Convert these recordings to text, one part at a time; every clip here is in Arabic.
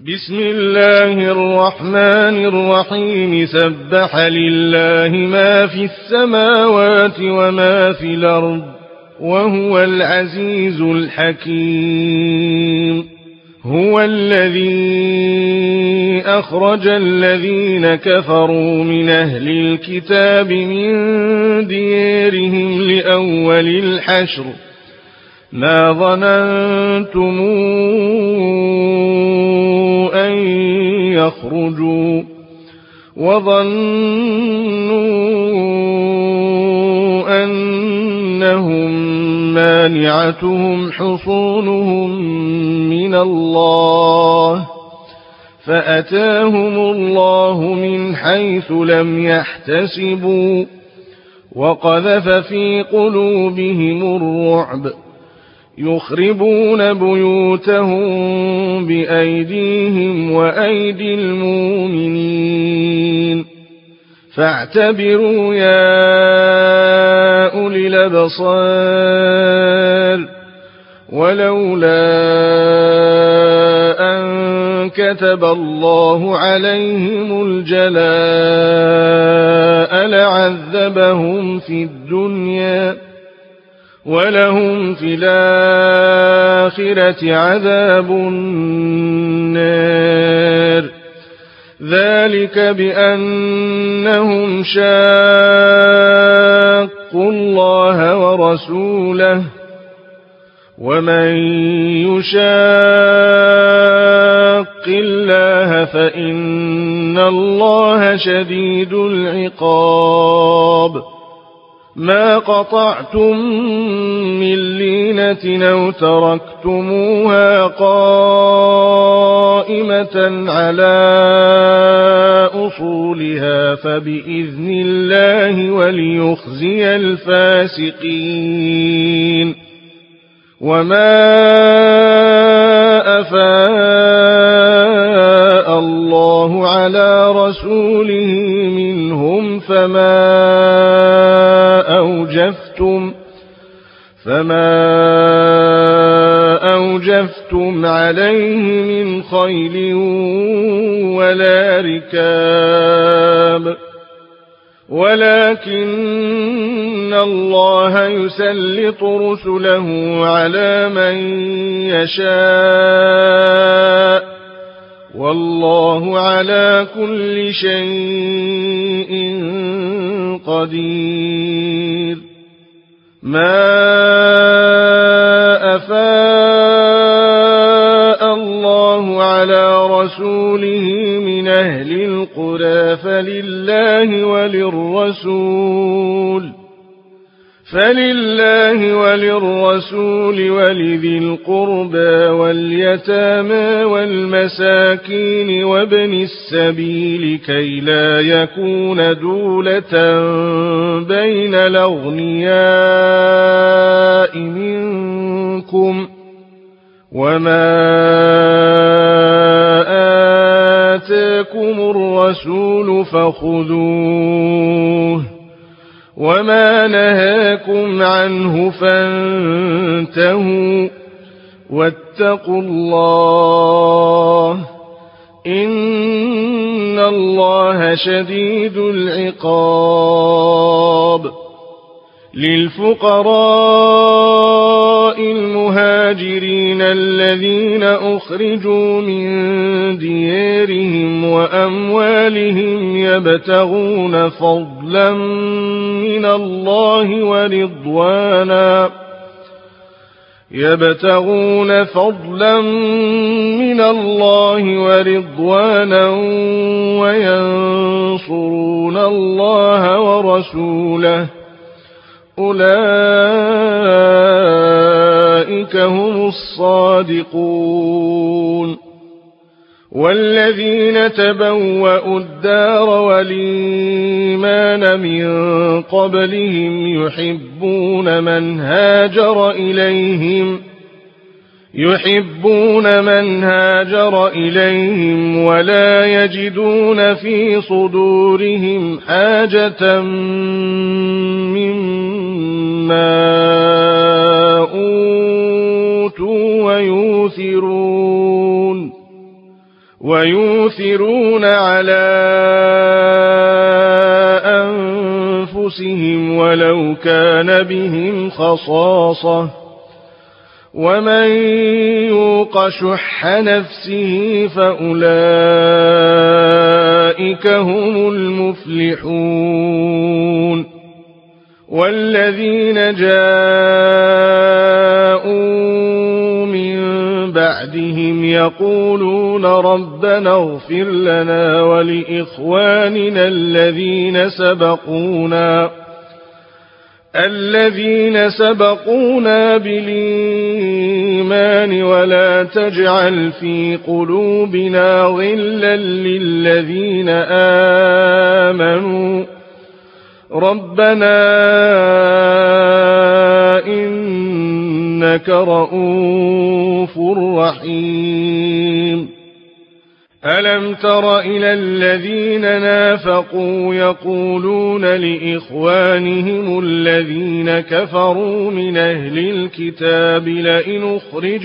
بسم الله الرحمن الرحيم سبح لله ما في السماوات وما في الأرض وهو العزيز الحكيم. هو الذي أخرج الذين كفروا من أهل الكتاب من ديارهم لأول الحشر ما ظننتم أن يخرجوا وظنوا أنهم مانعتهم حصونهم من الله فأتاهم الله من حيث لم يحتسبوا وقذف في قلوبهم الرعب يخربون بيوتهم بأيديهم وأيدي المؤمنين فاعتبروا يا أولي الأبصار. ولولا أن كتب الله عليهم الجلاء لعذبهم في الدنيا ولهم في الآخرة عذاب النار ذلك بأنهم شاقوا الله ورسوله ومن يشاق الله فإن الله شديد العقاب. ما قطعتم من لينة أو تركتموها قائمة على أصولها فبإذن الله وليخزي الفاسقين. وما أفاء الله على رسوله منهم فما أوجفتم عليه من خيل ولا ركاب ولكن الله يسلط رسله على من يشاء والله على كل شيء قدير. ما أفاء الله على رسوله من أهل القرى فلله وللرسول ولذي القربى واليتامى والمساكين وابن السبيل كي لا يكون دولة بين الأغنياء منكم وما آتاكم الرسول فخذوه وما نهاكم عنه فانتهوا واتقوا الله إن الله شديد العقاب. للفقراء المهاجرين الذين أخرجوا من ديارهم وأموالهم يبتغون فضلا من الله ورضوانا وينصرون الله ورسوله أولئك هم الصادقون. والذين تبوأوا الدار والإيمان من قبلهم يحبون من هاجر إليهم ولا يجدون في صدورهم حاجة مما أوتوا ويؤثرون على أنفسهم ولو كان بهم خصاصة ومن يوق شح نفسه فأولئك هم المفلحون والذين جاءوا من بعدهم يقولون ربنا اغفر لنا ولإخواننا الذين سبقونا بالإيمان ولا تجعل في قلوبنا غلا للذين آمنوا ربنا إنك رؤوف رحيم ألم تر إلى الذين نافقوا يقولون لإخوانهم الذين كفروا من أهل الكتاب لئن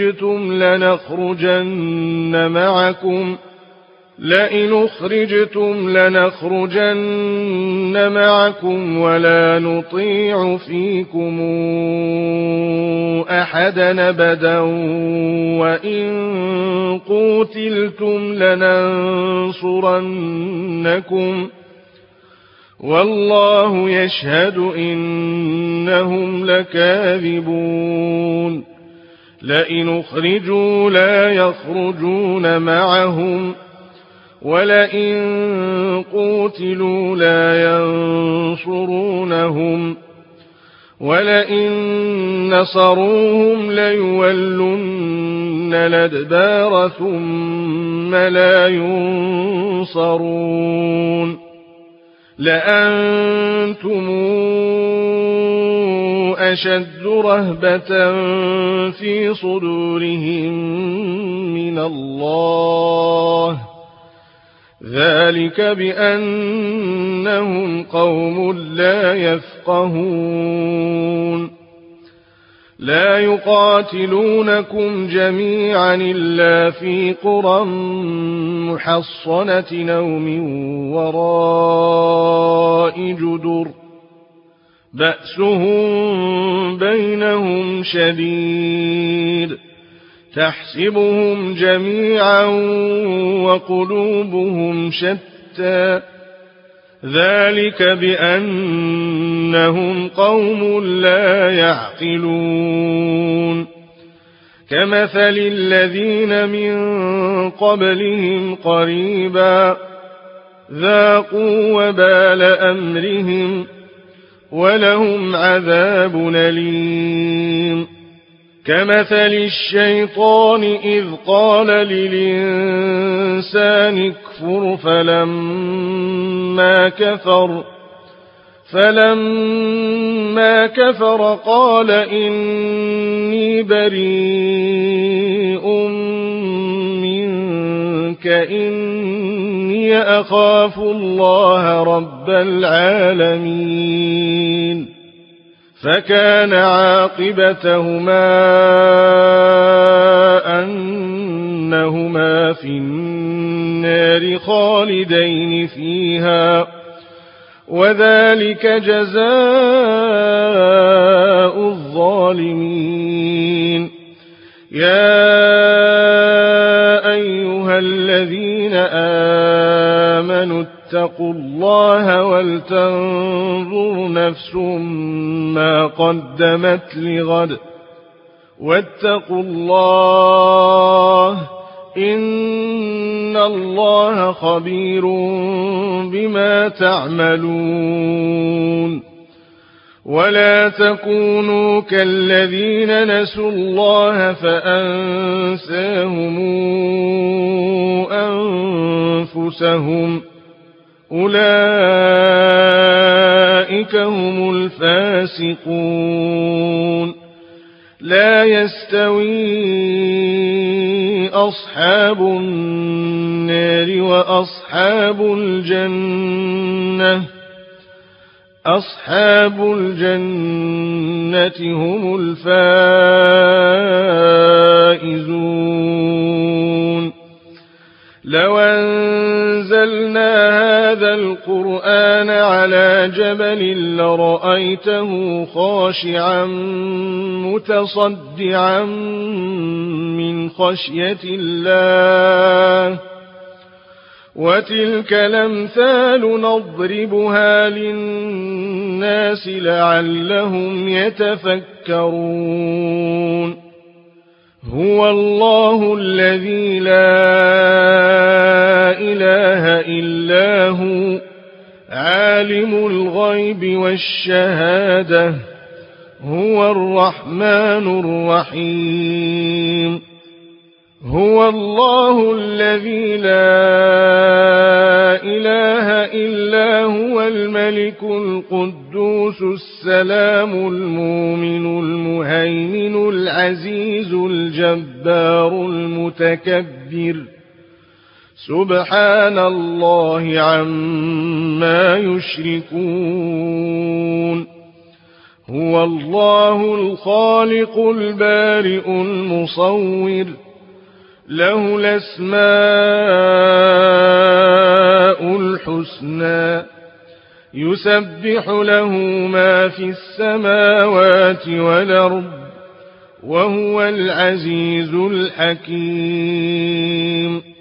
أخرجتم لنخرجن معكم ولا نطيع فيكم أحدا أبدا وإن قوتلتم لننصرنكم والله يشهد إنهم لكاذبون لئن أخرجوا لا يخرجون معهم ولئن قوتلوا لا ينصرونهم ولئن نصروهم ليولن الأدبار ثم لا ينصرون لأنتم أشد رهبة في صدورهم من الله ذلك بأنهم قوم لا يفقهون لا يقاتلونكم جميعا إلا في قرى محصنة أو من وراء جدر بأسهم بينهم شديد تحسبهم جميعا وقلوبهم شتى ذلك بأنهم قوم لا يعقلون كمثل الذين من قبلهم قريبا ذاقوا وبال أمرهم ولهم عذاب أليم كمثل الشيطان إذ قال للإنسان اكفر فلما كفر قال إني بريء منك إني أخاف الله رب العالمين فكان عاقبتهما أنهما في النار خالدين فيها وذلك جزاء الظالمين يا أيها الذين آمنوا اتقوا الله ولتنظر نفس ما قدمت لغد واتقوا الله إن الله خبير بما تعملون ولا تكونوا كالذين نسوا الله فأنساهم أنفسهم أولئك هم الفاسقون لا يستوي أصحاب النار وأصحاب الجنة أصحاب الجنة هم الفائزون لو أنزلنا هذا القرآن على جبل لرأيته خاشعا متصدعا من خشية الله وتلك الأمثال نضربها للناس لعلهم يتفكرون هو الله الذي لا إله إلا هو عالم الغيب والشهادة هو الرحمن الرحيم هو الله الذي لا إله إلا هو الملك القدوس السلام المؤمن المهيمن العزيز الجبار المتكبر سبحان الله عما يشركون هو الله الخالق البارئ المصور له الأسماء الحسنى يسبح له ما في السماوات والأرض وهو العزيز الحكيم